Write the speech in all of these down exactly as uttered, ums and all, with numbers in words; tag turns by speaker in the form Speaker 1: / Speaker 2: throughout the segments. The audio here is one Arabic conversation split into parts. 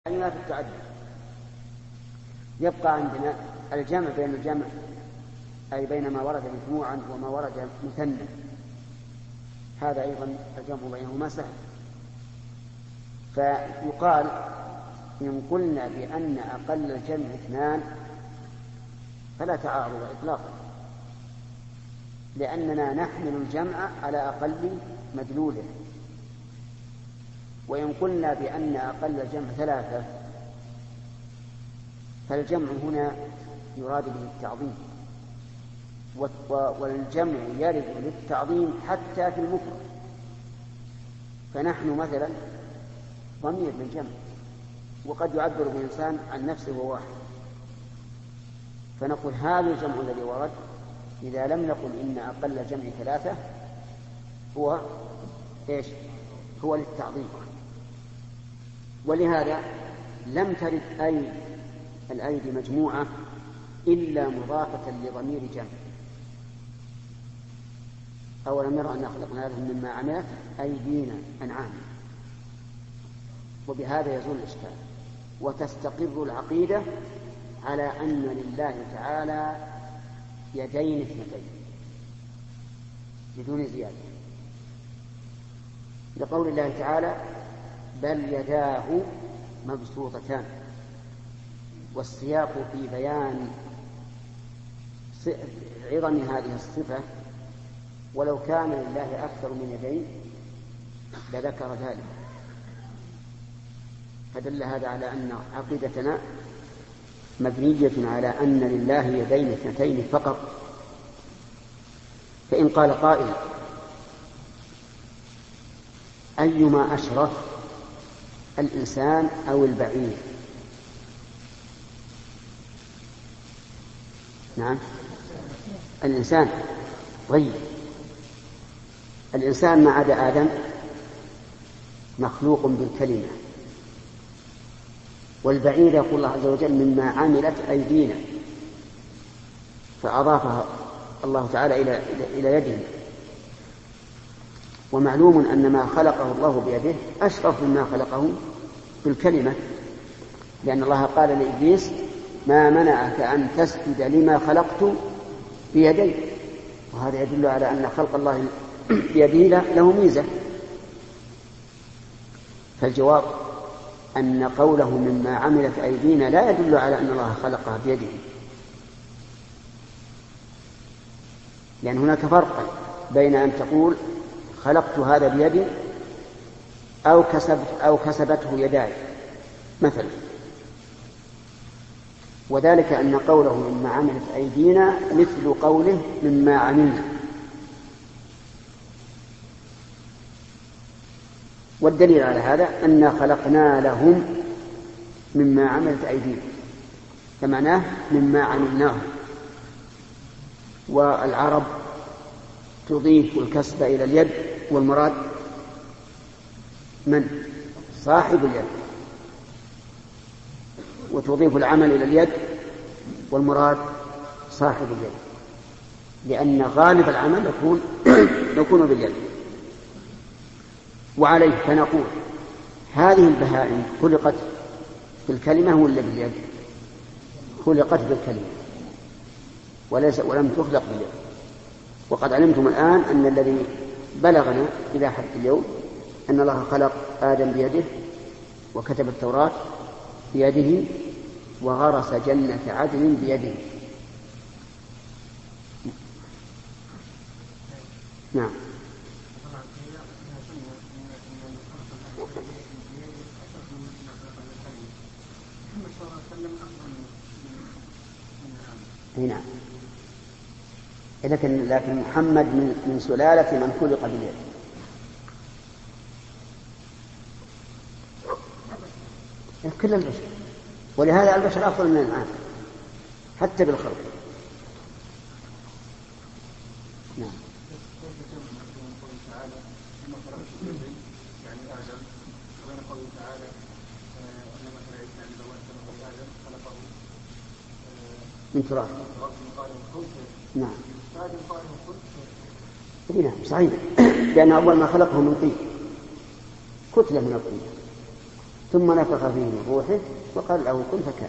Speaker 1: يعني في التعدد. يبقى عندنا الجمع بين الجمع أي بين ما ورد مجموعا وما ورد مثنى، هذا أيضا الجمع بينهما سهل. فيقال إن قلنا بأن أقل الجمع اثنان فلا تعارض إطلاقا، لأننا نحمل الجمع على أقل مدلوله. وإن قلنا بأن أقل الجمع ثلاثة فالجمع هنا يراد به التعظيم، والجمع يرد للتعظيم حتى في المفرد. فنحن مثلا ضمير للجمع، وقد يعبر الإنسان عن نفسه وواحد، فنقول هذا الجمع الذي ورد إذا لم نقل إن أقل الجمع ثلاثة هو إيش؟ هو للتعظيم. ولهذا لم ترد أي الأيدي مجموعة إلا مضافة لضمير جمع. أولم يروا أن خلقنا لهم مما عملت أيدينا أنعام. وبهذا يزول الإشكال وتستقر العقيدة على أن لله تعالى يدين اثنتين بدون زيادة، لقول الله تعالى بل يداه مبسوطتان، والسياق في بيان عظم هذه الصفة. ولو كان لله أكثر من يدين لذكر ذلك، فدل هذا على أن عقيدتنا مبنية على أن لله يدين اثنتين فقط. فإن قال قائل أيما أشرف الإنسان أو البعير؟ نعم الإنسان. طيب الإنسان ما عدا آدم مخلوق بالكلمة، والبعير يقول الله عز وجل مما عملت أيدينا، فأضافها الله تعالى إلى إلى يده. ومعلوم أن ما خلقه الله بيده أشرف مما خلقه بالكلمة، لأن الله قال لإبليس ما منعك أن تسجد لما خلقت بيدي، وهذا يدل على أن خلق الله بيده له ميزة. فالجواب أن قوله مما عملت أيدينا لا يدل على أن الله خلقها بيده، لأن هناك فرق بين أن تقول خلقت هذا بيدي أو كسبت أو كسبته يداي مثلا. وذلك أن قوله مما عملت أيدينا مثل قوله مما عملنا. والدليل على هذا أن خلقنا لهم مما عملت أيدينا، فمعناه مما عملناه. والعرب تضيف الكسب إلى اليد، والمراد من؟ صاحب اليد. وتضيف العمل إلى اليد والمراد صاحب اليد، لأن غالب العمل يكون يكون باليد. وعليه فنقول هذه البهائم خلقت بالكلمة ولا باليد؟ خلقت بالكلمة وليس ولم تخلق باليد. وقد علمتم الآن أن الذي بلغنا إلى حد اليوم أن الله خلق آدم بيده، وكتب التوراة بيده، وغرس جنة عدن بيده. نعم. نعم. لكن لكن محمد من, من سلالة من خلق باليد. كل البشر، ولهذا البشر أفضل من الأنعام حتى بالخلق. نعم. من تراب. نعم. نعم صحيح، لأن أول ما خلقه من طين، كتلة من الطين. ثم نفخ فيه من روحه وقال له كن فكان.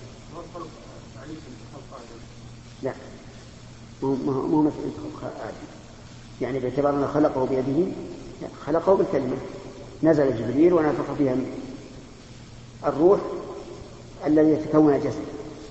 Speaker 1: لا مو مثل آدم، يعني باعتبار أنه خلقه بيده، خلقه بالكلمة. نزل جبريل ونفخ فيها الروح الذي يتكون جسد.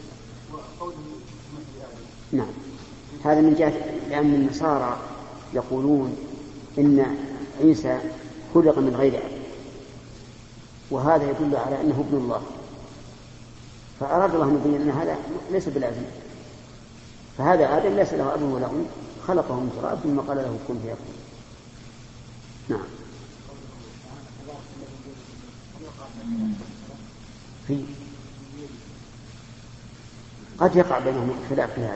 Speaker 1: نعم، هذا من جهة لأن النصارى يقولون إن عيسى خلق من غير أب، وهذا يدل على أنه ابن الله، فأراد الله أن يبين أن هذا ليس بلازم. فهذا آدم ليس له أب ولا أم، خلقه من تراب ثم قال له كن فيكون. نعم. في قد يقع بينهم خلاف في هذا،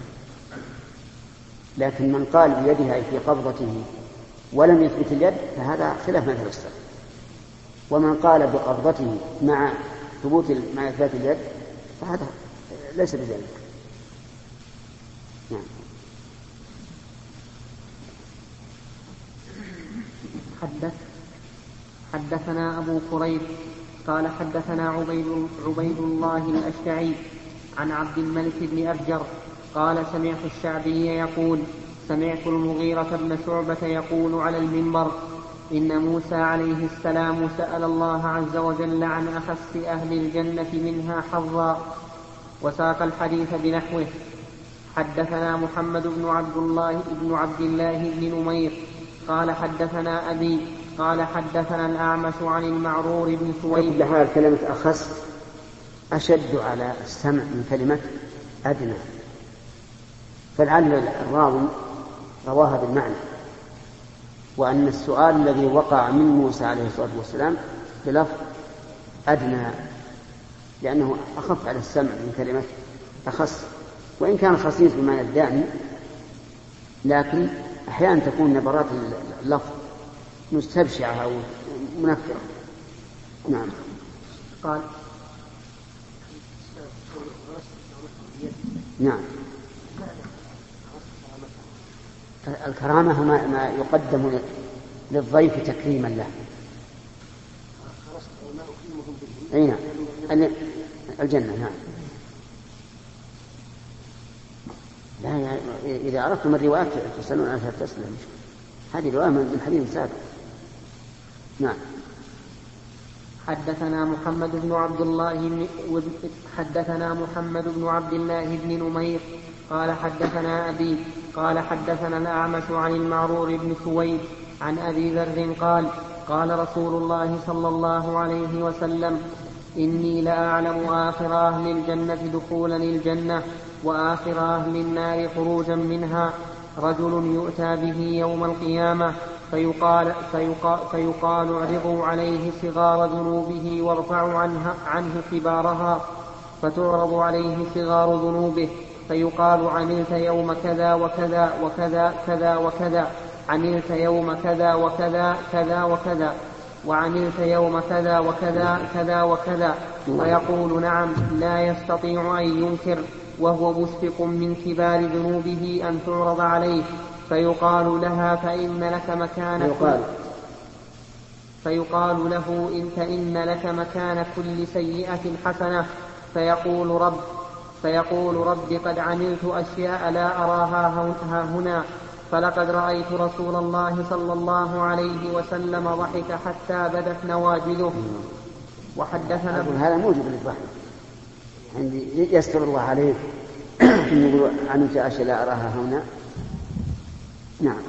Speaker 1: لكن من قال بيدها في قبضته ولم يثبت اليد فهذا خلاف مذهب السلف، ومن قال بقبضته مع ثبوت مع إثبات اليد فهذا ليس بذلك. نعم.
Speaker 2: حدث حدثنا أبو قريب قال حدثنا عبيد, عبيد الله الأشجعي عن عبد الملك بن أفجر قال سمعت الشعبي يقول سمعت المغيرة بن شعبة يقول على المنبر إن موسى عليه السلام سأل الله عز وجل عن أخس أهل الجنة منها حظا، وساق الحديث بنحوه. حدثنا محمد بن عبد الله بن عبد الله بن نمير قال حدثنا أبي قال حدثنا الأعمش عن المعرور بن سويد.
Speaker 1: لحال كلمة أخس أشد على السمع من كلمة أدنى، فلعل الراوي رواها بالمعنى، وأن السؤال الذي وقع من موسى عليه الصلاة والسلام بلفظ أدنى لأنه أخف على السمع من كلمة أخص، وإن كان خصيص بمعنى الداني، لكن أحيانا تكون نبرات اللفظ مستبشعة أو منفرة. نعم.
Speaker 2: قال
Speaker 1: نعم. الكرامة ما, ما يقدم للضيف تكريما له. أي نعم، الجنة. نعم. لا يعني إذا أردتم الروايات تسألون عنها تسلم، هذه رواية من حديث سابق. نعم.
Speaker 2: حدثنا محمد بن عبد الله بن حدثنا محمد بن عبد الله بن نمير قال حدثنا أبي قال حدثنا الأعمش عن المعرور بن سويد عن أبي ذر قال قال رسول الله صلى الله عليه وسلم إني لأعلم آخر أهل الجنة دخولا الجنة وآخر أهل النار خروجا منها، رجل يؤتى به يوم القيامة فيقال, فيقال, فيقال اعرضوا عليه صغار ذنوبه وارفعوا عنه, عنه كبارها، فتعرض عليه صغار ذنوبه فيقال عملت يوم كذا وكذا وكذا كذا وكذا، عملت يوم كذا وكذا كذا وكذا، وعملت يوم كذا وكذا كذا وكذا، فيقول نعم لا يستطيع أن ينكر، وهو مسبق من كبار ذنوبه أن تعرض عليه، فيقال لها فإن لك مكان
Speaker 1: يقال.
Speaker 2: فيقال له إن فإن لك مكان كل سيئة حسنة، فيقول رب فيقول رب قد عملت أشياء لا أراها ها هنا، فلقد رأيت رسول الله صلى الله عليه وسلم ضحك حتى بدت نواجذه. وحدثنا
Speaker 1: هذا موجب للضحك، عندي يستر الله عليه يقول عملت أشياء لا أراها هنا. نعم.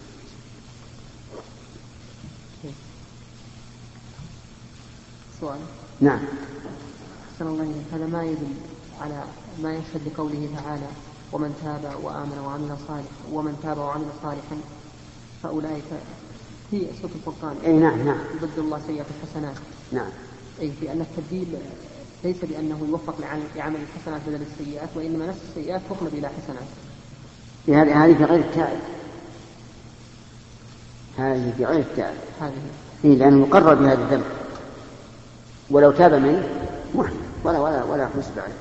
Speaker 2: سؤال.
Speaker 1: نعم.
Speaker 2: أحسن الله إليك، هذا ما يدل على ما يشهد بقوله تعالى ومن تاب وآمن وعمل صالحا ومن تاب وعمل صالحا فأولئك في سورة الفرقان.
Speaker 1: أي نعم نعم.
Speaker 2: يبدل الله سيئات الحسنات.
Speaker 1: نعم.
Speaker 2: أي في أن التبديل ليس بأنه يوفق لعمل الحسنات بدل السيئات، وإنما نفس السيئات تقلب إلى حسنات.
Speaker 1: هذه في غير التائب، هذه في غير التائب
Speaker 2: هذه
Speaker 1: إيه، لأنه مقرر بهذا الذنب، ولو تاب منه محن ولا ولا ولا حسب عليه.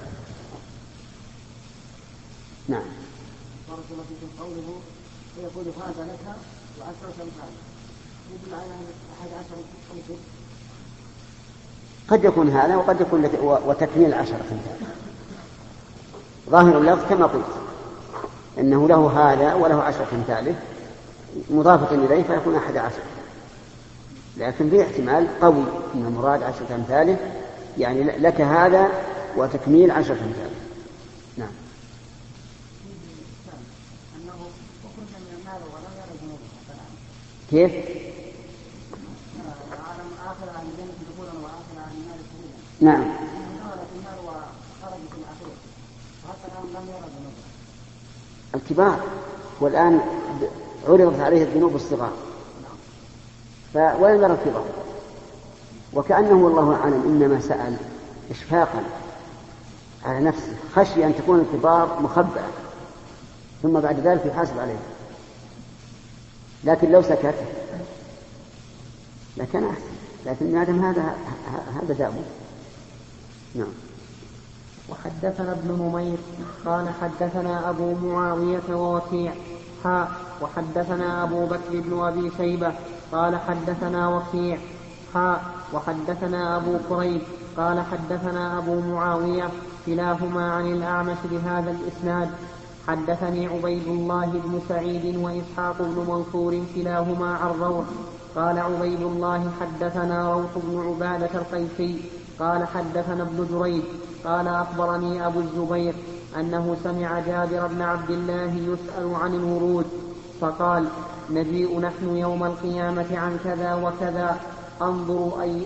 Speaker 1: نعم.
Speaker 3: بارك الله فيكم. قوله ويقول هذا لك وعشرة أمثال، يدل على أن أحد عشر خمسة
Speaker 1: قد يكون هذا وقد يكون وتكميل عشرة أمثال. ظاهر اللفظ كما قلت إنه له هذا وله عشرة أمثاله مضافة إليه فيكون أحد عشر، لكن في احتمال قوي أن المراد عشرة أمثاله، يعني لك هذا وتكميل عشرة أمثاله. نعم. كيف؟ نعم. الكبار، والآن عرضت عليه الذنوب الصغار وين يرى الكبار، وكأنه والله أعلم إنما سأل إشفاقا على نفسه، خشي أن تكون الكبار مخبأة ثم بعد ذلك يحاسب عليه، لكن لو سكت لكان أحسن، لكن آدم هذا هذا دابه. نعم.
Speaker 2: وحدثنا ابن نمير قال حدثنا أبو معاوية ووكيع حاء وحدثنا أبو بكر بن أبي شيبة قال حدثنا وكيع حاء وحدثنا أبو كريب قال حدثنا أبو معاوية كلاهما عن الأعمش بهذا الإسناد. حدثني عبيد الله بن سعيد وإسحاق بن منصور كلاهما عن روح قال عبيد الله حدثنا روح بن عبادة القيسي قال حدثنا ابن جريج قال أخبرني أبو الزبير أنه سمع جابر بن عبد الله يسأل عن الورود فقال نجيء نحن يوم القيامة عن كذا وكذا انظروا أي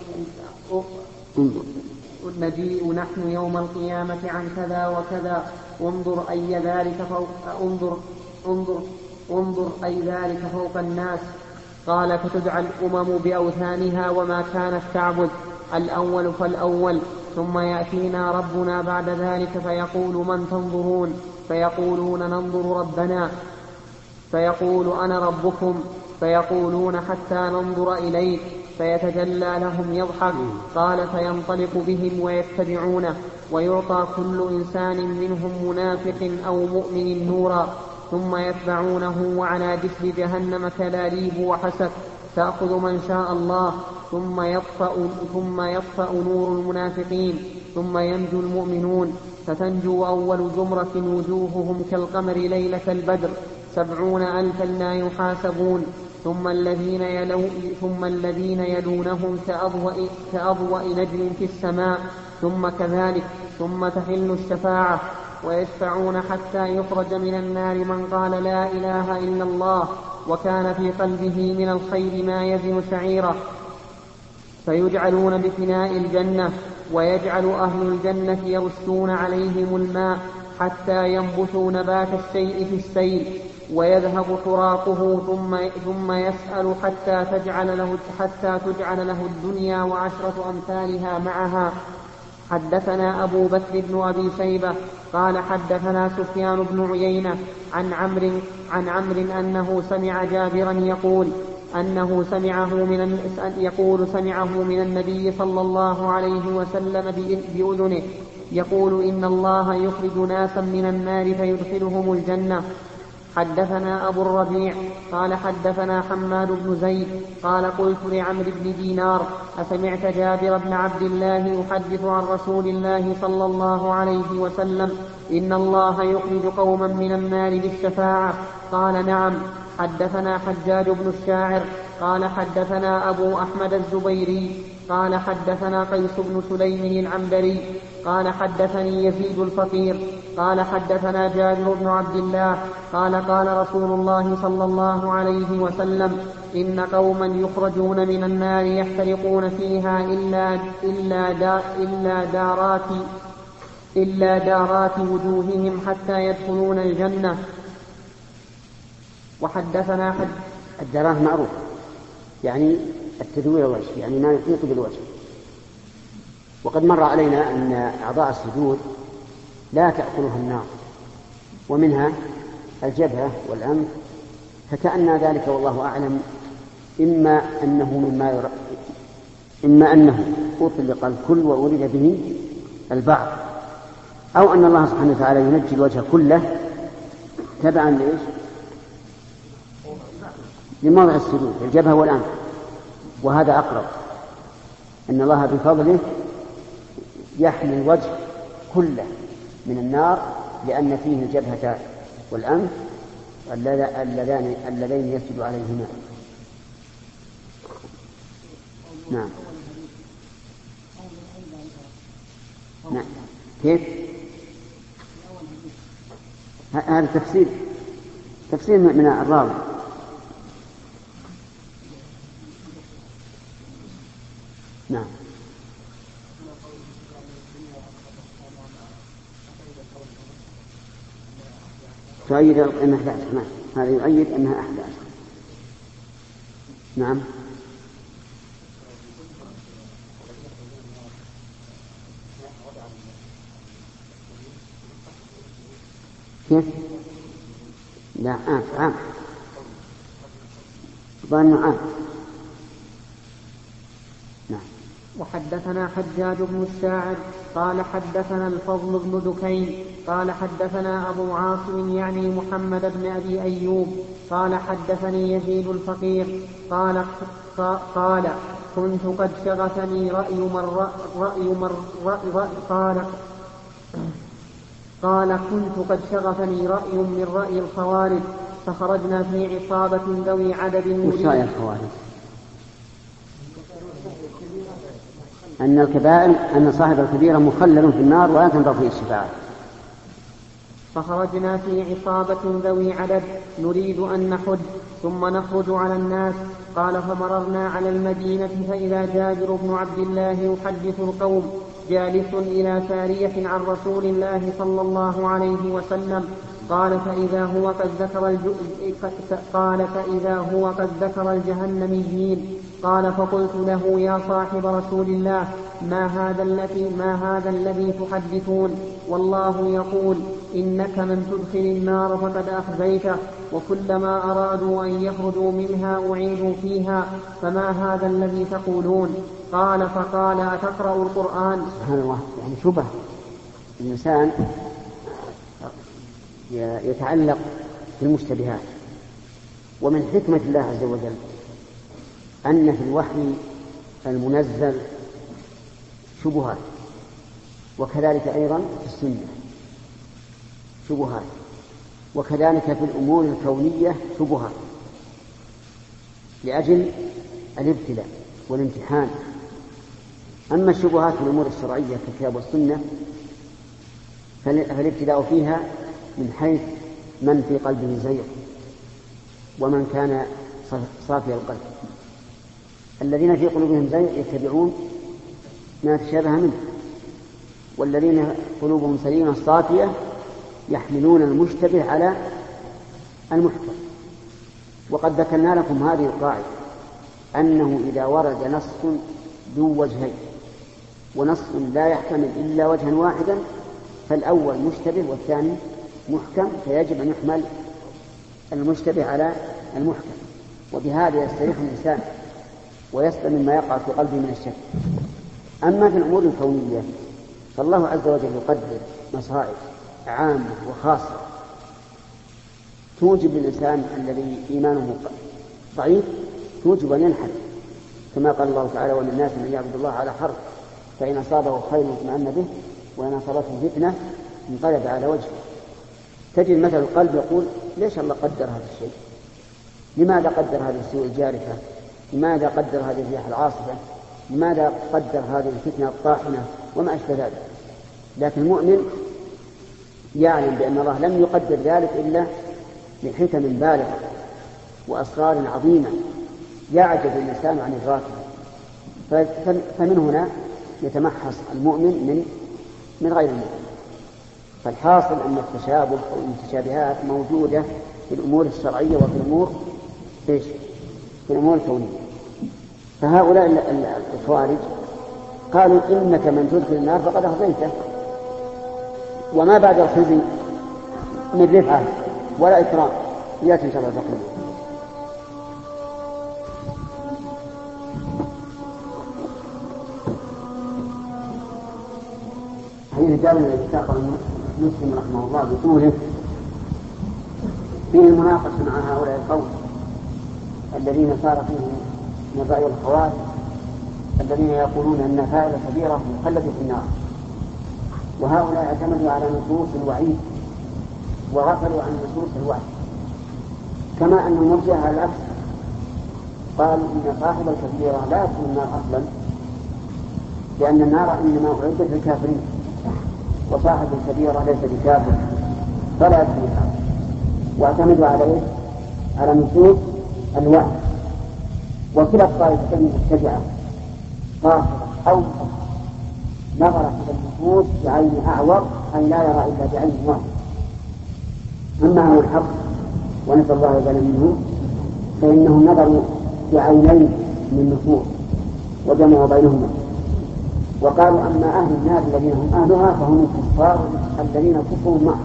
Speaker 2: نجيء نحن يوم القيامة عن كذا وكذا انظر أي ذلك فوق انظر انظر انظر أي ذلك فوق الناس. قال فتدعى الأمم بأوثانها وما كانت تعبد الأول فالأول ثم يأتينا ربنا بعد ذلك فيقول من تنظرون فيقولون ننظر ربنا فيقول أنا ربكم فيقولون حتى ننظر إليك فيتجلى لهم يضحك. قال فينطلق بهم ويتبعونه ويعطى كل إنسان منهم منافق أو مؤمن نورا ثم يتبعونه وعلى جسر جهنم كلاليب وحسك تأخذ من شاء الله ثم يطفأ, ثم يطفأ نور المنافقين ثم ينجو المؤمنون فتنجو أول زمرة وجوههم كالقمر ليلة البدر سبعون ألفا لا يحاسبون ثم الذين, يلو ثم الذين يلونهم كأضوء, كأضوء نجم في السماء ثم كذلك ثم تحل الشفاعة ويشفعون حتى يخرج من النار من قال لا إله إلا الله وكان في قلبه من الخير ما يزن شعيره فيجعلون بفناء الجنة ويجعل أهل الجنة يرشون عليهم الماء حتى ينبتوا نبات الشيء في السيل ويذهب حراقه ثم, ثم يسأل حتى تجعل, له حتى تجعل له الدنيا وعشرة أمثالها معها. حدثنا أبو بكر بن أبي شيبة قال حدثنا سفيان بن عيينة عن عمرو عن عمرو أنه سمع جابرا يقول أنه سمعه من يقول سمعه من النبي صلى الله عليه وسلم بأذنه يقول إن الله يخرج ناسا من النار فيدخلهم الجنة. حدثنا أبو الربيع قال حدثنا حماد بن زيد قال قلت لعمرو بن دينار أسمعت جابر بن عبد الله يحدث عن رسول الله صلى الله عليه وسلم إن الله يخرج قوما من النار بالشفاعة؟ قال نعم. حدثنا حجاج بن الشاعر قال حدثنا أبو أحمد الزبيري قال حدثنا قيس بن سليم العنبري قال حدثني يزيد الفقير قال حدثنا جابر بن عبد الله قال قال رسول الله صلى الله عليه وسلم إن قوما يخرجون من النار يحترقون فيها إلا, إلا, دا إلا, دارات إلا دارات وجوههم حتى يدخلون الجنة. وحدثنا حد
Speaker 1: الدارات معروف يعني التدوير الوجه يعني ما يحيط بالوجه، وقد مر علينا أن أعضاء السجود لا تأكلها النار ومنها الجبهة والأنف، فكأن ذلك والله أعلم إما أنه مما ير... إما أنه أطلق الكل وأريد به البعض، أو أن الله سبحانه وتعالى ينجي الوجه كله تبعا لإيش؟ لموضع السجود الجبهة والأنف، وهذا أقرب أن الله بفضله يحمي الوجه كله من النار لأن فيه الجبهة والأنف اللذان اللذين يسجد عليهما. نعم. نعم. كيف؟ هذا تفسير تفسير من الراوي. نعم. تؤيد أنها أحد عشر. هذا يؤيد أنها أحد عشر. نعم. كيف؟ لا عام عام ظن عام. نعم.
Speaker 2: وحدثنا حجاج بن الساعد قال حدثنا الفضل بن دكين قال حدثنا أبو عاصم يعني محمد بن أبي أيوب قال حدثني يزيد الفقير قال قال كنت قد شغفني رأي من رأي من رأي قال قال كنت قد شغفني رأي من رأي الخوارج فخرجنا في عصابة ذوي عدد
Speaker 1: وش رأي الخوارج؟ أن الكبائر أن صاحب الكبيرة مخلل في النار ولا تنظر فيه الشفاعة.
Speaker 2: فخرجنا في عصابة ذوي عدد نريد أن نحج ثم نخرج على الناس. قال فمررنا على المدينة فإذا جابر بن عبد الله يحدث القوم جالس إلى سارية عن رسول الله صلى الله عليه وسلم. قال فإذا هو قد ذكر الج... قال فإذا هو قد ذكر الجهنميين. قال فقلت له يا صاحب رسول الله ما هذا الذي ما هذا الذي تحدثون؟ والله يقول إنك من تدخل النار فقد أخزيته وكلما أرادوا أن يخرجوا منها أعيدوا فيها فما هذا الذي تقولون؟ قال فقال أتقرأ القرآن؟
Speaker 1: سبحان الله. يعني شبه الإنسان يتعلق بالمشتبهات. ومن حكمة الله عز وجل أن في الوحي المنزل شبهات وكذلك أيضا في السنة شبهات وكذلك في الأمور الكونية شبهات لأجل الابتلاء والامتحان. أما الشبهات في الأمور الشرعية كالكتاب والسنة فالابتلاء فيها من حيث من في قلبه زيغ ومن كان صافي القلب. الذين في قلوبهم زيغ يتبعون ما تشابه منه والذين قلوبهم سليمة صافية يحملون المشتبه على المحكم. وقد ذكرنا لكم هذه القاعدة أنه إذا ورد نص ذو وجهين ونص لا يحتمل إلا وجها واحدا فالأول مشتبه والثاني محكم فيجب أن يحمل المشتبه على المحكم. وبهذا يستريح الإنسان ويسلم مما يقع في قلبه من الشك. أما في الأمور الكونية فالله عز وجل يقدر مصائب عامة وخاصة توجب للإنسان الذي إيمانه ضعيف توجب أن ينحل كما قال الله تعالى ومن الناس من يعبد الله على حرف فإن أصابه خير اطمأن به وإن أصابته فتنة انقلب على وجهه. تجد مثل القلب يقول ليش الله قدر هذا الشيء؟ لماذا قدر هذه السوء الجارفة؟ لماذا قدر هذه الرياح العاصفة؟ لماذا قدر هذه الفتنة الطاحنة وما أشبه ذلك؟ لكن المؤمن يعلم بأن الله لم يقدر ذلك إلا لحكم بالغة وأسرار عظيمة يعجز الإنسان عن إدراكها. فمن هنا يتمحص المؤمن من من غير المؤمن. فالحاصل أن التشابه أو المتشابهات موجودة في الأمور الشرعية وفي الأمور إيش؟ في الأمور الكونية. فهؤلاء الخوارج قالوا إنك من تدخل النار فقد أخزيته وما بعد الخزي من رفعة ولا إكرام يأتي إن شاء الله تقول. هذه جاء من الاتفاق مسلم رحمه الله بطوله فيه المناقشة مع هؤلاء القوم الذين صار فيهم من رأي الخوارج الذين يقولون أن فاعل كبيرة مخلد في النار وهؤلاء اعتمدوا على نصوص الوعيد وغفلوا عن نصوص الوعد، كما أن المرجئة على العكس قالوا إن صاحب الكبيرة لا يدخل النار أصلا، لأن النار إنما أعدت للكافرين، وصاحب الكبيرة ليس بكافر فلا يدخل النار. واعتمدوا على إيه؟ على نصوص الوعد. وكلا الطائفتين مبتدعة قاصرة أو نظرت إلى النصوص بعين أعور أن لا يرى إلا بعين واحد. أما هو الحق ونسأل الله يجعل منه فإنهم نظروا بعينين من نصوص وجمعوا بينهما، وقالوا أما أهل النار الذين هم أهلها فهم الكفار الذين كفروا معه،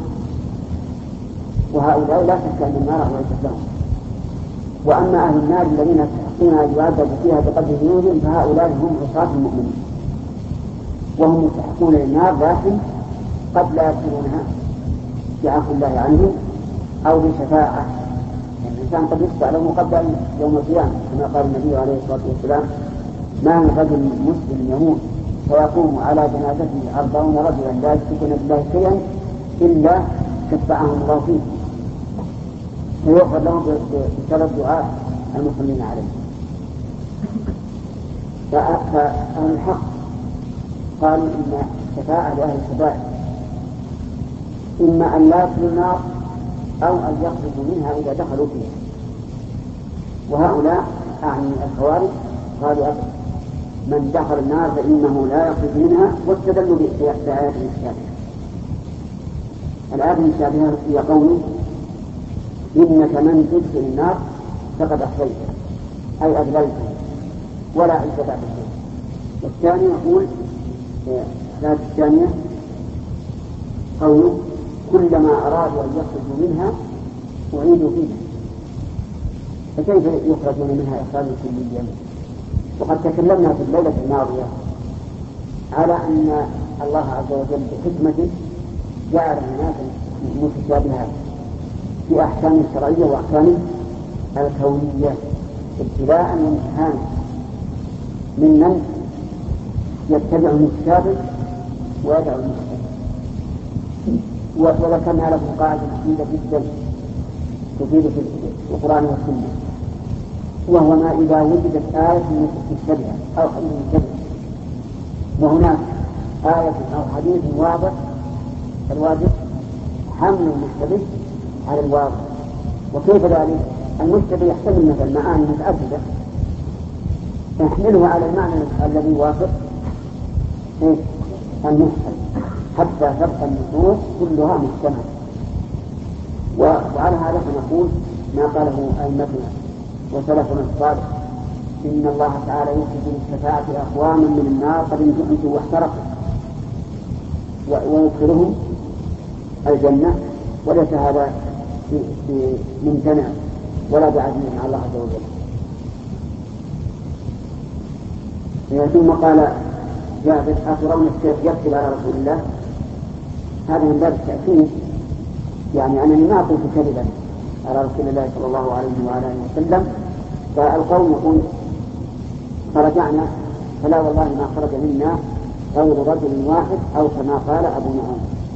Speaker 1: وهؤلاء لا شك أن النار أعدت لهم. وأما أهل النار الذين يستحقون أن يعذبوا فيها بقدر ذنوبهم فهؤلاء هم عصاة المؤمنين، وهم مستحقون للنار لكن قد لا يدخلونها بعفو الله عنهم أو بشفاعة. يعني الإنسان قد يشفع له قبل يوم القيامة، كما قال النبي عليه الصلاة والسلام: ما من رجل مسلم يموت فيقوم على جنازته أربعون رجلا لا يشركون بالله شيئا إلا شفعهم الله فيه، فيغفر لهم بسبب دعاء المصلين عليه. فأهل الحق قالوا إن الشفاعة لأهل الكبائر إما أن لا يدخلوا النار أو أن يخرجوا منها إذا دخلوا فيها. وهؤلاء أعني الخوارج قالوا من دخل النار فإنه لا يخرج منها، واستدلوا بآيات المشابهة. الآيات المشابهة هي قوله: إنك من تدخل النار فقد أخرجته، أي أذللته ولا عز بعد الشيء. والثاني يقول الآية الثانية قوله: كلما أرادوا أن يخرجوا منها أعيدوا فيها. فكيف يخرجون منها إخراجا كليا؟ وقد تكلمنا في الليلة الماضية على أن الله عز وجل بحكمته جعل الناس متشابهات في أحكام الشرعية وأحكام الكونية ابتلاء وامتحانا، ممن يتبع المتشابه ويدعو المتشابه. وذكرنا لكم قاعدة مفيدة جدا تفيد في القرآن والسنة، وهو ما إذا وجدت آية مشتبهة أو حديث مشتبه وهناك آية أو حديث واضح، الواجب حمل المشتبه على الواضح. وكيف ذلك؟ المشتبه يحتمل مثل معاني متعددة، نحمله على المعنى الذي يوافق المحتمل حتى تبقى النصوص كلها محكمة. وعلى هذا فنقول ما قاله أئمتنا وسلفنا الصالح: إن الله تعالى يخرج بالشفاعة أقواما من النار قد انتهوا واحترقوا، ويدخلهم الجنة، وليس هذا ممتنع ولا بعزيز مع الله عز وجل. ثم قال جابر: أترون السيف يكتب على رسول الله؟ هذا من باب التأكيد، يعني أنني ما قلت كذبا على رسول الله صلى الله عليه وعلى آله وسلم. فالقوم يقول: فرجعنا فلا والله ما خرج منا غير رجل واحد، أو كما قال أبو نعيم.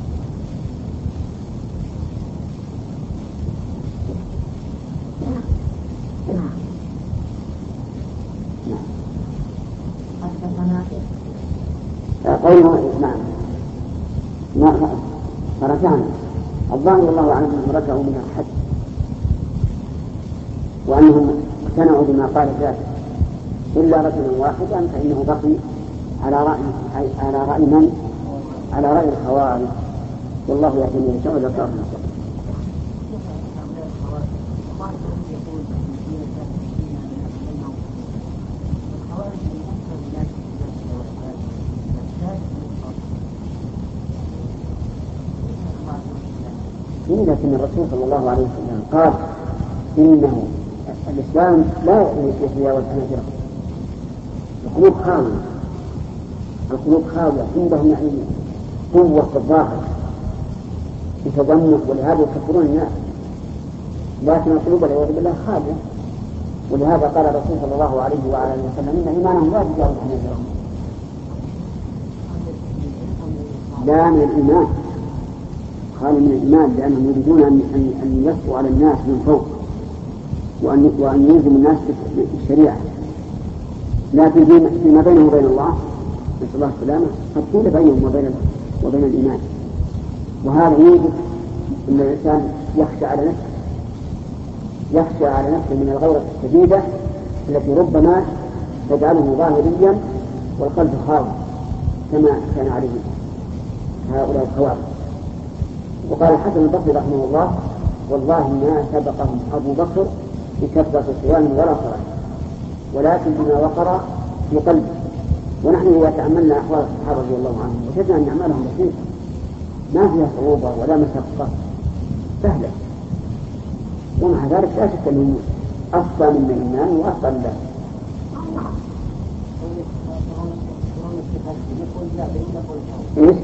Speaker 1: قوله نعم ما فرجعنا الظاهر الله عنهم رجعوا من الحج، وأنهم اقتنعوا بما قال ذلك إلا رجلا واحدا فإنه بقي على رأي على رأي من؟ على رأي الخوارج، والله يهدي من يشاء إلى صراط مستقيم. لكن الرسول صلى الله عليه وسلم قال إنه الإسلام لا يتجاوز حناجرهم، القلوب خاوية، القلوب خاوية عندهم يعني قوة في الظاهر في تجمع، ولهذا يكفرون الناس، لكن القلوب والعياذ بالله خاوية. ولهذا قال الرسول صلى الله عليه وعلى اله وسلم: إن إيمانهم لا يتجاوز حناجرهم. لا من الإيمان، خالي من الإيمان، لأنهم يريدون أن أن يسطوا على الناس من فوق وأن وأن يلزم الناس بالشريعة، لكن فيما بينه وبين الله نسأل الله السلامة قد حيل بينهم وبين وبين الإيمان. وهذا يوجب أن الإنسان يخشى على نفسه يخشى على نفسه من الغيرة الشديدة التي ربما تجعله ظاهريا والقلب خاوي كما كان عليه هؤلاء الخوارج. وقال الحسن البصري رحمه الله: والله ما سبقهم أبو بكر بكثرة صيام ولا صلاة، ولكن بما وقر في قلبه. ونحن إذا تأملنا أحوال الصحابة رضي الله عنهم وجدنا أن أعمالهم بسيطة ما فيها صعوبة ولا مشقة، سهلة، ومع ذلك لا شك أنهم أفضل من الإيمان وأفضل الله. إيه؟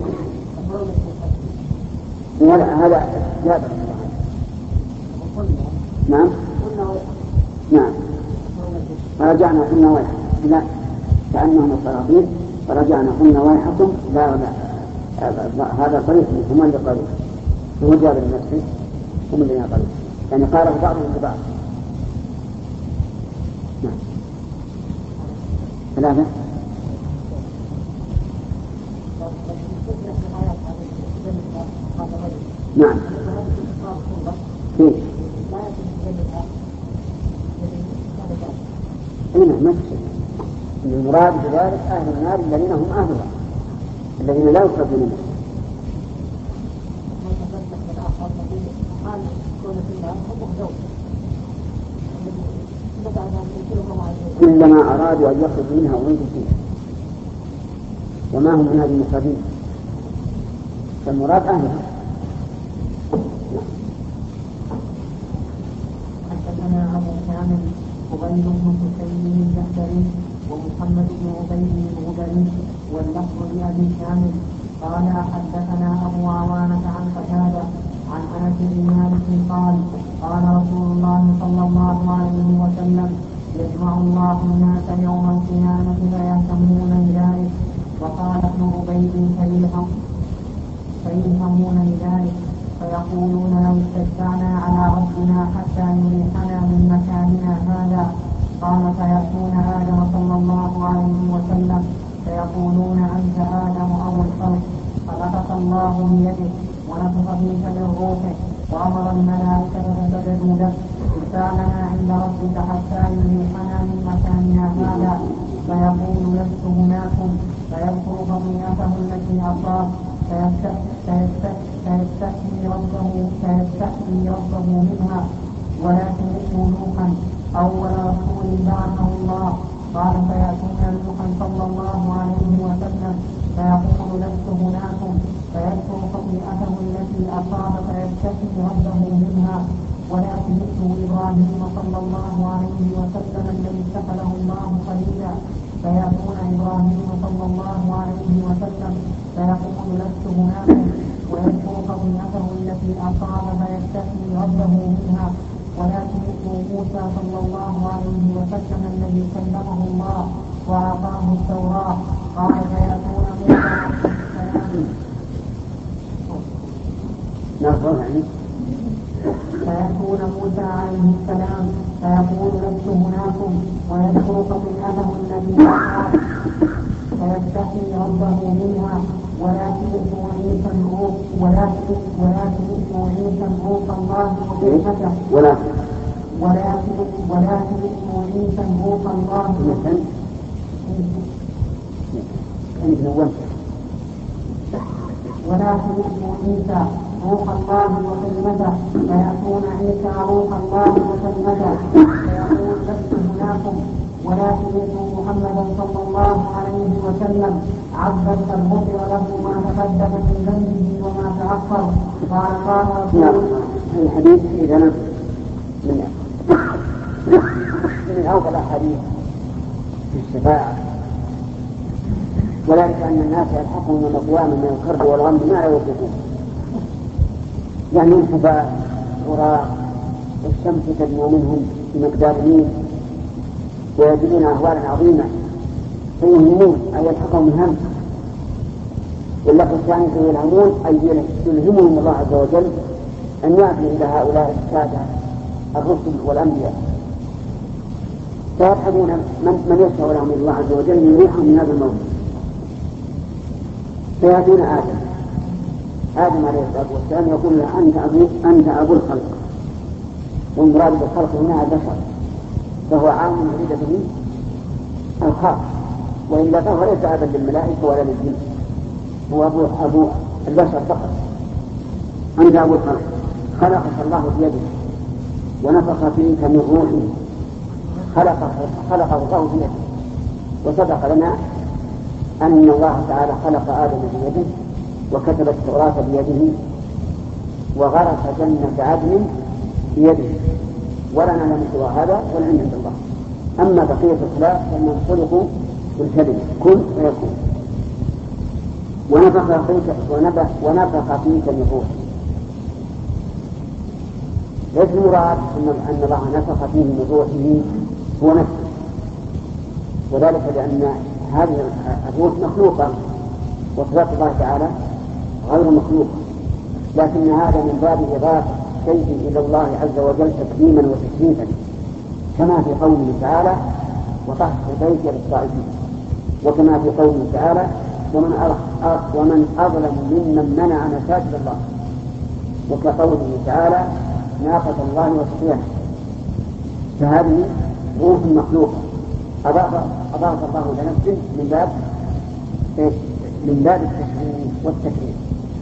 Speaker 1: ولا هذا جابر. نعم نعم فرجعنا قلنا ويحكم، لا كأنهم الصراطير فرجعنا قلنا ويحكم، لا لا هذا صريح هم اللي قالوا، هو جابر نفسه هم اللي قالوا، يعني قاله بعضهم لبعض. نعم ثلاثة. نعم كيف؟ أين ما تشك أن المراد بذلك أهل النار الذين هم أهلها الذين لا يخرجون منها. كلما أرادوا أن يخرجوا منها أعيدوا فيها وما هم من هذه المخرجين، فالمراد أهلها.
Speaker 2: حدثنا أبو كامل قبيل بن حسين الجحدري ومحمد بن عبيد الغبري واللفظ لأبي كامل قال حدثنا أبو عوانة عن قتادة عن أنس بن مالك قال قال رسول الله صلى الله عليه وسلم: يجمع الله الناس يوم القيامة فيهتمون بذلك. وقال ابن عبيد: فيهتمون بذلك فيقولون: لو استشفعنا على ربنا حتى يريحنا من مكاننا هذا. قال: فيأتون آدم صلى الله عليه وسلم فيقولون: أنت آدم أبو الخلق، فنفخ الله بيده ونفخ فيك من روحه وأمر الملائكة فسجدوا له: اشفع لنا عند ربك حتى يريحنا من مكاننا هذا. فيقول: لست هناكم، فيذكر خطيئته التي أصاب فيستحيي ربه فيستحيي ربه منها. ولكن ائتوا نوحا أول رسول بعثه الله. قال: فيأتون نوحا صلى الله عليه وسلم فيقول: لست هناكم، فيذكر خطيئته التي أصاب فيستحيي ربه منها. ولكن ائتوا إبراهيم صلى الله عليه وسلم الذي اتخذه الله خليلا. فيأتون إبراهيم صلى الله عليه وسلم فيقول: لست هناكم، ويذكر خطيئته التي أصاب فيستحيي ربه منها. ولكن ائتوا موسى صلى الله عليه وسلم الذي كلمه الله وأعطاه التوراة. قال: فيأتون موسى فيأتون موسى عليه السلام فيقول: لست هناكم، ويذكر خطيئته التي أصاب فيستحيي ربه منها. ولكن ائتوا عيسى الروح ولكن ولكن ائتوا عيسى الروح الله وكلمته ولكن ولكن ولكن ائتوا عيسى الروح الله ولكن ائتوا عيسى روح الله وكلمته. فيأتون عيسى روح الله وكلمته فيقول: لست هناكم، ولكن ائتوا محمدا صلى الله عليه وسلم عبدا قد غفر له ما تقدم من ذنبه وما تأخر. قال قال
Speaker 1: نعم. الحديث إذا من من أوفى الأحاديث في الشفاعة، وذلك أن الناس يلحقهم من القيام من الكرب والغم ما لا يوقفون، يعني الحفاة وراء والشمس تدنو منهم بمقدار ميل ويجدون أهوالا عظيمة فيهمون أن يلحقهم هم واللفظ الثاني فيه العموم أي يلهمهم الله عز وجل أن يأتي إلى هؤلاء السادة الرسل والأنبياء فيبحثون من, من يشفع لهم الله عز وجل يريحهم من هذا الموت. فيأتون آدم آدم عليه الصلاة والسلام يقول له أنت أبو, أنت أبو الخلق، والمراد بالخلق هنا البشر، فهو عام يريد به الخاص، وإلا فهو ليس أبا للملائكة ولا للجن، هو أبو, أبو البشر فقط. أنت أبو الخلق، خلقك الله بيده ونفخ فيك من روحه، خلق خلق الله بيده. وسبق لنا أن الله تعالى خلق آدم بيده وكتب التوراة بيده وغرس جنة عدن بيده، ولا نعلم سوى هذا والعلم عند الله. أما بقية الخلق فإنهم خلقوا بالكلمة كن فيكون. ونفخ فيك ونفخ فيك من روحه، ليس المراد أن الله نفخ فيه من روحه هو نفسه، وذلك لأن هذه الروح مخلوقة وصفات الله تعالى غير مخلوقة، لكن هذا من باب إضافة شيء إلى الله عز وجل تكريما وتشريفا، كما في قوله تعالى وطهر البيت للطائفين، وكما في قوله تعالى ومن ومن أظلم ممن منع مساجد الله، وكقوله تعالى ناقة الله وسقياها. فهذه روح مخلوقة أضاف أضاف الله لنفسه من باب من باب التشريف والتكريم.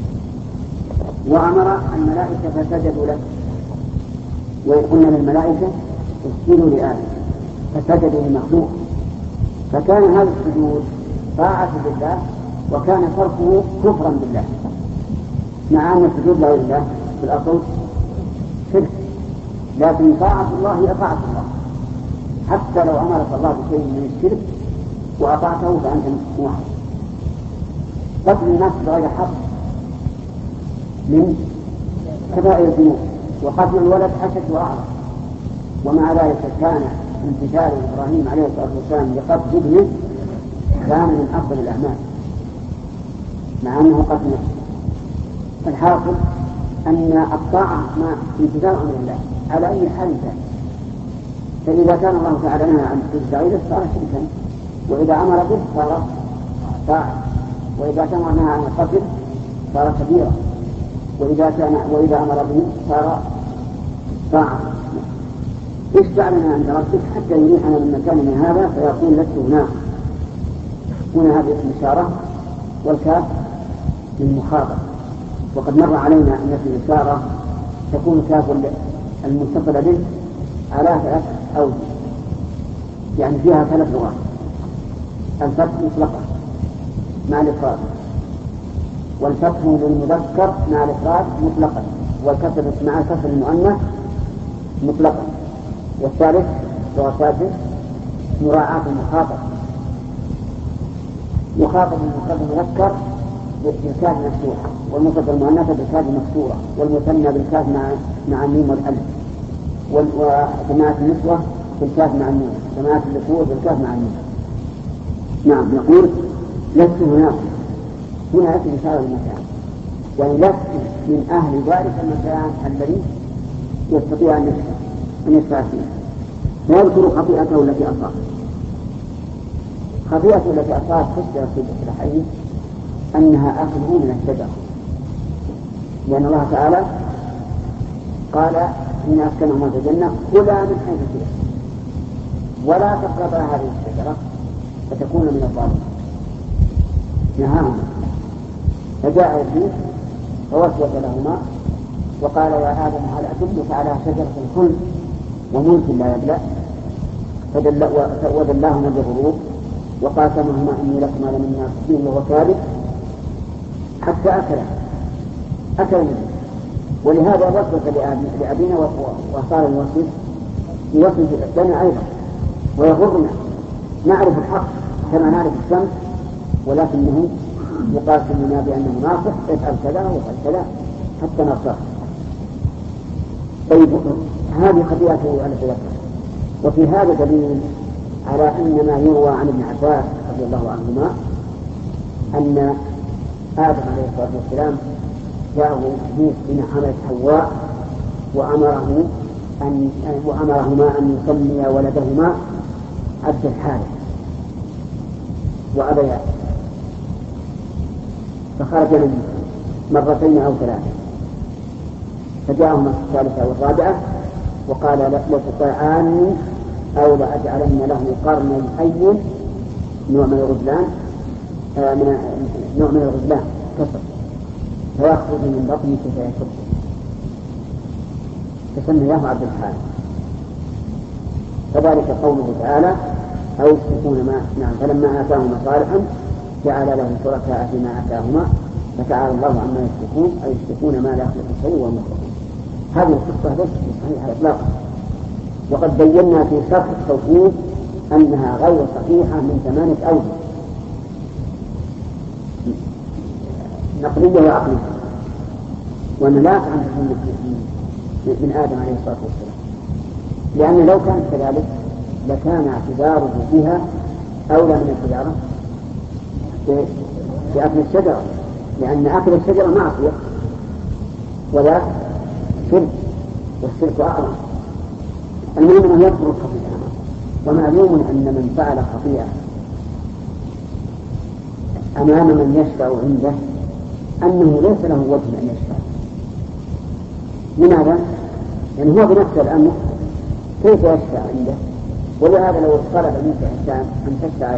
Speaker 1: وأمر الملائكة فسجدوا له، وقلنا للملائكة اسجدوا لآدم فسجدوا لمخلوق، فكان هذا السجود طاعة لله وكان تركه كفرا بالله، مع أن السجود لا لله في الأصل شرك، لكن طاعة الله هي طاعة الله، حتى لو أمرك الله بشيء من الشرك وأطعته فأنت موحد. قتل الناس بغير حق من كبائر الذنوب، وقتل الولد أشد وأعظم، ومع ذلك كان امتثال إبراهيم عليه الصلاة والسلام لقتل ابنه كان من أفضل الأعمال مع أنه قتل نفسه. الحاصل أن الطاعة مع امتثال أمر الله على أي حال كان، فإذا كان الله تعالى نهى عن التغيير صار شركا، وإذا أمر به صار طاعة، وإذا كان نهى عن القتل صار كبيرا، وإذا كان وإذا أمر به صار طاعة. اشفع لنا عند ربك حتى يريحنا من مكاننا هذا، فيقول لست هناك. هنا هذه الإشارة والكاف للمخاطب، وقد مر علينا أن في الإشارة تكون كاف المتصل به على ثلاث أوجه، يعني فيها ثلاث لغات: الفتح مطلقا مع الإفراد، والفتح للمذكر مع الإفراد مطلقا، والكسر مع الكسر المؤنث مطلقا، والثالث لغة ثالثة مراعاة المخاطب، يخاطب المفرد المذكر بالكاف مفتوحة، والمفرد المؤنث بالكاف مكسورة، والمثنى بالكاف مع مع الميم والألف، وجماعة النسوة بالكاف مع النون، جماعة الذكور بالكاف مع النون. نعم، يقول لست هناك، هنا اسم إشارة المكان، يعني لست من أهل ذلك المكان الذي يستطيع أن يشفع أن يشفع فيه. فيذكر خطيئته التي أصاب. خطيئته التي أصاب فسر في الحديث أنها أكله من الشجرة، لأن الله تعالى قال إن أسكنهم في الجنة كلا من حيث شئتم ولا تقربا هذه الشجرة فتكون من الظالمين. نهاهما، فجاء إبليس فوسوس لهما وقال يا آدم هل أدلك على شجرة الخلد وملك لا يبلى، ودلاهما بغرور وقاسمهما إني لكما لمن الناصحين وهو كاذب حتى أكله أكل منه. ولهذا وسوس لأبينا وصار الوسوس يوسوس لنا أيضا ويغرنا. نعرف الحق كما نعرف الشمس، ولكنه يقاسمنا بأنه ناصح افعل كذا وافعل كذا حتى نصح. طيب، هذه خطيئته التي ذكرها. وفي هذا دليل على أن ما يروى عن ابن عباس رضي الله عنهما أن آدم عليه الصلاة والسلام جاءه إبليس حين حملت حواء وأمره أن وأمرهما أن يسميا ولدهما عبد الحارث وأبيا، فخرج منه مرتين أو ثلاثة، فجاءهما في الثالثة والرابعة وقال لتطيعاني أو لأجعلن له قرني حي نوع من الغزلان آه من نوع من الغزلان كسر فيخرج من بطنه فيشبه، فسمياه عبد الحارث. كذلك قوله تعالى أو يشركون ما نعم فلما آتاهما صالحا جعل له شركاء فيما آتاهما فتعالى الله عما يشركون أي يشركون ما لا يخلق شيء وهم يخلقون. هذه القصة ليست صحيحة إطلاقا، وقد بينا في شرح التوحيد أنها غير صحيحة من ثمانية أوجه نقلية وعقلية، وأن لا تعمل من آدم عليه الصلاة والسلام، لأن لو كانت كذلك لكان اعتذاره بها أولى من اعتذاره بأكل الشجرة، لأن أكل الشجرة معصية ولا شرك، والشرك أعظم. المهم أن يذكر الخطيئة، ومعلوم أن من فعل خطيئة أمام من يشفع عنده أنه ليس له وجه أن يشفع. لماذا؟ لأن يعني هو بنفسه الأمر كيف يشفع عنده؟ ولهذا لو طلب منك إنسان أن تشفع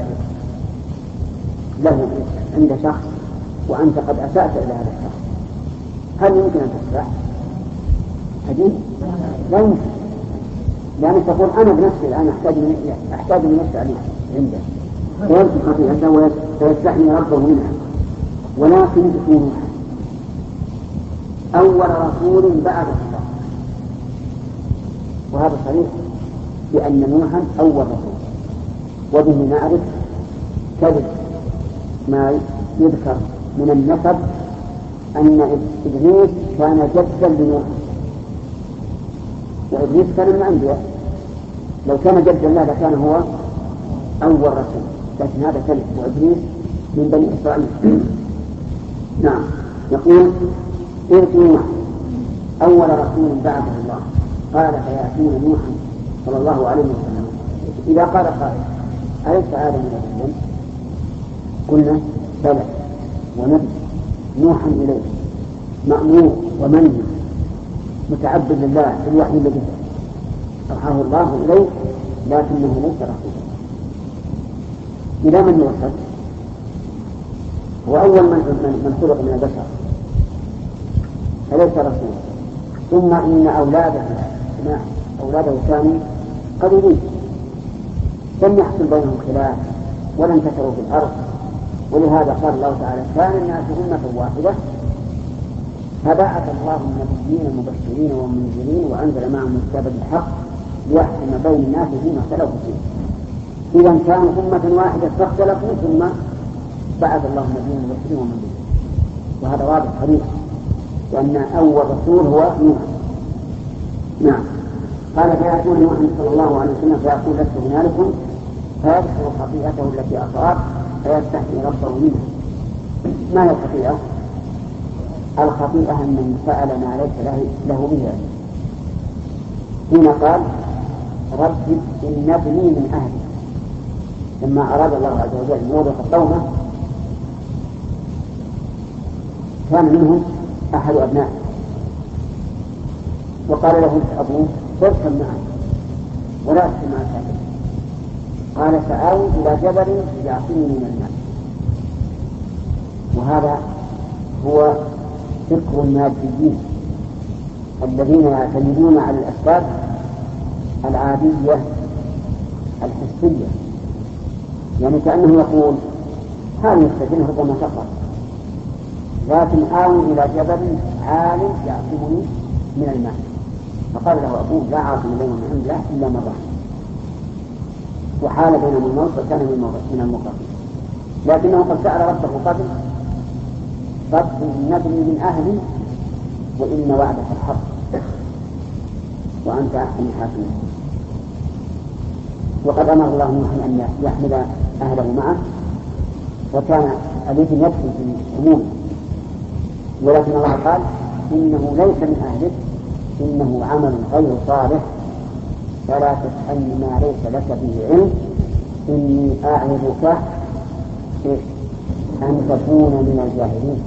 Speaker 1: له عند شخص وأنت قد أسأت إلى هذا الشخص، هل يمكن أن تشفع؟ عجيب، لا يمكن، لأنك تقول أنا بنفسي الآن أحتاج من أحتاج من يشفع لي عنده ويرفع خطيئته ويستحمي ربه منها، ولكن تكون أول رسول بعد الله، وهذا صريح بأن نوحا أول رسول. وبه نعرف كذب ما يذكر من النسب أن إبليس كان جدا لنوح، وإبليس كان من الأنبياء، لو كان جدا له لكان هو أول رسول، لكن هذا كذب، وإبليس من بني إسرائيل. نعم، يقول إذ نوح أول رسول بعده الله قال فيأتون نوحا صلى الله عليه وسلم. إذا قال قائل أليس آدم نبيا؟ قلنا بلى، ونبي نوحا إليه مأمور ومن متعبد لله بالوحي الذي أوحاه الله إليه، لكنه ليس رسولا. إلى من يوصل؟ هو أول من, من خلق من البشر فليس رسولا. ثم إن أولاده أولاده كانوا قليلين، لم يحصل بينهم خلاف ولم انتشروا في الأرض، ولهذا قال الله تعالى كان الناس أمة واحدة فبعث الله النبيين مبشرين ومنذرين وأنزل معهم الكتاب بالحق ليحكم بين الناس فيما اختلفوا فيه. إذا كانوا أمة واحدة فاختلفوا ثم بعث الله النبيين مبشرين ومنذرين، وهذا واضح صريح، لأن أول رسول هو نوح. نعم، قال فيأتون نوحا صلى الله عليه وسلم فيقول لست هنالكم فيذكر خطيئته التي أصاب فيستحي ربه منها. ما هي الخطيئة؟ الخطيئة أن من فعل ما ليس له, له به. هنا قال رب إن ابني من أهلي، لما أراد الله عز وجل أن يوبخ قومه كان منهم أحد أبنائه وقال له أبوه اركب معه ولا تكن مع الكافرين، قال سآوي إلى جبل يعصمني من الماء. وهذا هو فكر الماديين الذين يعتمدون على الأسباب العادية الحسية، يعني كأنه يقول هذه السفينة ربما تقع، لكن آوي إلى جبل عال يعصمني من الماء. فقال له أبوه لا عاصم اليوم من عند الله إلا من رحم، وحال بينهم الموت وكان من المقربين. لكنه قد سأل ربه قبل رب إن ابني من أهلي وإن وعدك الحق وأنت أحسن الحاكمين. وقد أمر الله نوحا أن يحمل أهله معه، وكان أليف يدخل في عمومه ولكن الله قال إنه ليس من أهلك إنه عمل غير صالح فلا تسألني ما ليس لك به علم إني أعظك أن تكون من الجاهلين.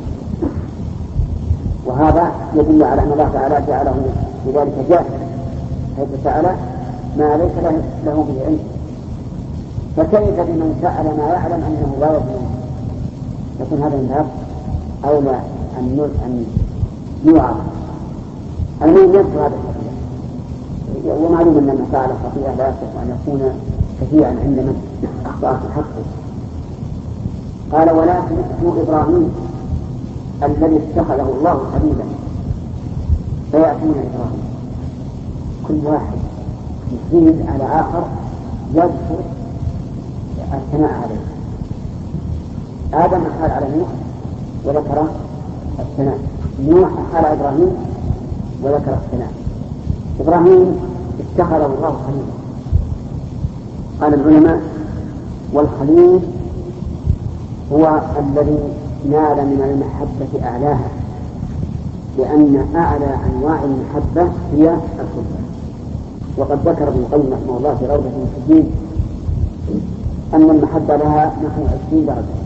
Speaker 1: وهذا يدل على أن الله تعالى جعله بذلك جاهل، حيث سأل ما ليس له به علم. فكيف بمن سأل ما يعلم أنه لا يظلم؟ يكون هذا من باب أولى أن يوعظ. المهم يذكر هذا الخطيئة، ومعلوم أن من فعل خطيئة لا يصح أن يكون كثيرا عند من أخطأ في حقه. قال ولكن اسم إبراهيم الذي اتخذه الله خليلا فيأتون إبراهيم كل واحد يزيد على آخر يذكر الثناء عليه. آدم أحال على نوح وذكر الثناء، نوح أحال على إبراهيم وذكر الثناء. إبراهيم اتخذه الله خليلا. قال العلماء والخليل هو الذي نال من المحبة أعلاها، لأن أعلى أنواع المحبة هي الخلة. وقد ذكر ابن القيم رحمه الله في روضة المحبين أن المحبة لها نحو عشرين درجة،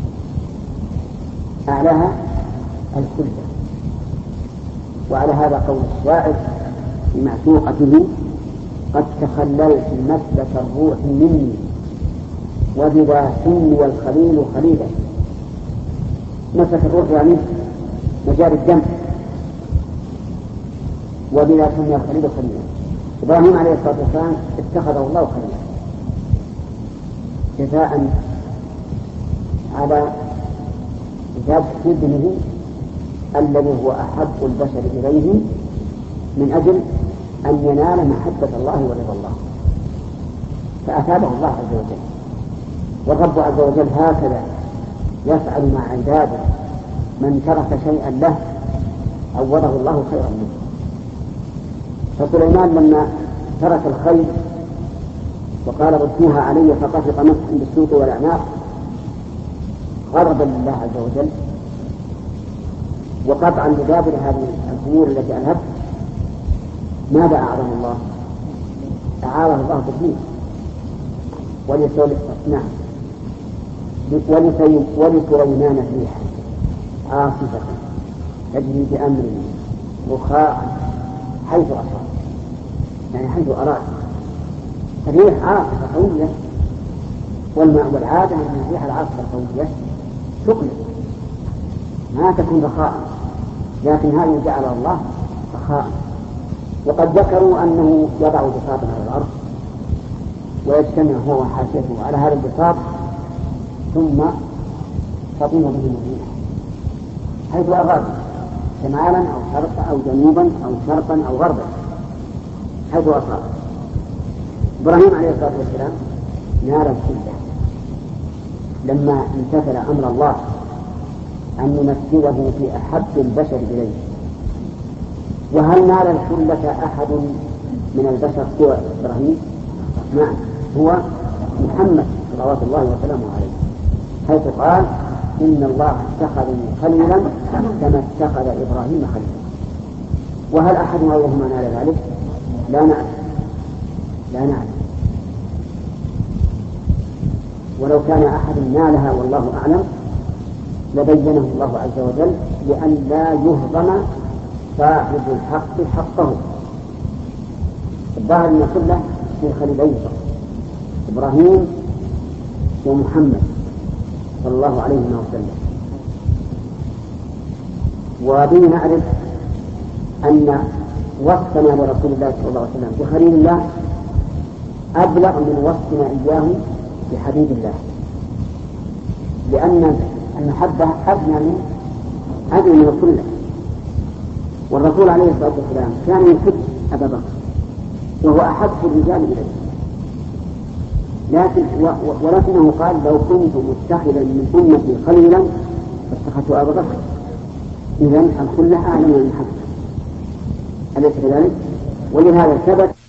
Speaker 1: أعلاها الخلة. وعلى هذا قول الشاعر بمعشوقته قد تخللت مسلك الروح مني وبذا سمي الخليل خليلا. مسلك الروح يعني مجال الدم، وبذا سمي الخليل خليلا. إبراهيم عليه الصلاة والسلام اتخذه الله خليلا جزاء على ذبح ابنه الذي هو أحب البشر إليه من أجل أن ينال محبة الله ورضا الله، فأثابه الله عز وجل. والرب عز وجل هكذا يفعل مع عباده، من ترك شيئا له عوضه الله خيرا منه. فسليمان لما ترك الخيل وقال ردوها علي فطفق مسحا بالسوق والأعناق غضبا لله عز وجل وقطعا لدابر هذه الأمور التي ألهت. ماذا أعظم الله؟ أعاذه الله بالدين. نعم ولسليمان ريحا عاصفة تجري بأمره رخاء حيث أصاب، يعني حيث أراد. الريح عاصفة قوية، والعادة أن الريح العاصفة القوية تقلب ما تكون رخاء، لكن هذه جعل الله رخاء. وقد ذكروا أنه يضع بساطا على الأرض ويجتمع هو وحاشيته على هذا البساط ثم تطير به الريح حيث أراد، شمالا أو شرقا أو جنوبا أو شرقا أو غربا حيث أصاب. إبراهيم عليه الصلاة والسلام نال الخلة لما امتثل أمر الله أن يمثله في أحب البشر إليه. وهل نال الخلة أحد من البشر سوى إبراهيم؟ نعم، هو محمد صلوات الله وسلامه عليه، حيث قال إن الله اتخذني خليلا كما اتخذ إبراهيم خليلا. وهل أحد غيرهما نال ذلك؟ لا نعلم لا نعلم ولو كان أحد نالها والله أعلم لبينه الله عز وجل لأن لا يهضم صاحب الحق حقه. الظاهر أن كله في خليلين إبراهيم ومحمد صلى الله عليه وسلم. وبه نعرف أن وصفنا لرسول الله صلى الله عليه وسلم بخليل الله أبلغ من وصفنا إياه بحبيب الله، لأن المحبة أدنى من أدنى من الخلة. والرسول عليه الصلاة والسلام كان يحب أبا بكر وهو أحب الرجال إليه، لكن ولكنه قال لو كنت متخذا من أمتي خليلا فاتخذت أبا بكر. إذن الخلة أعلى من المحبة، أليس كذلك؟ ولهذا ثبت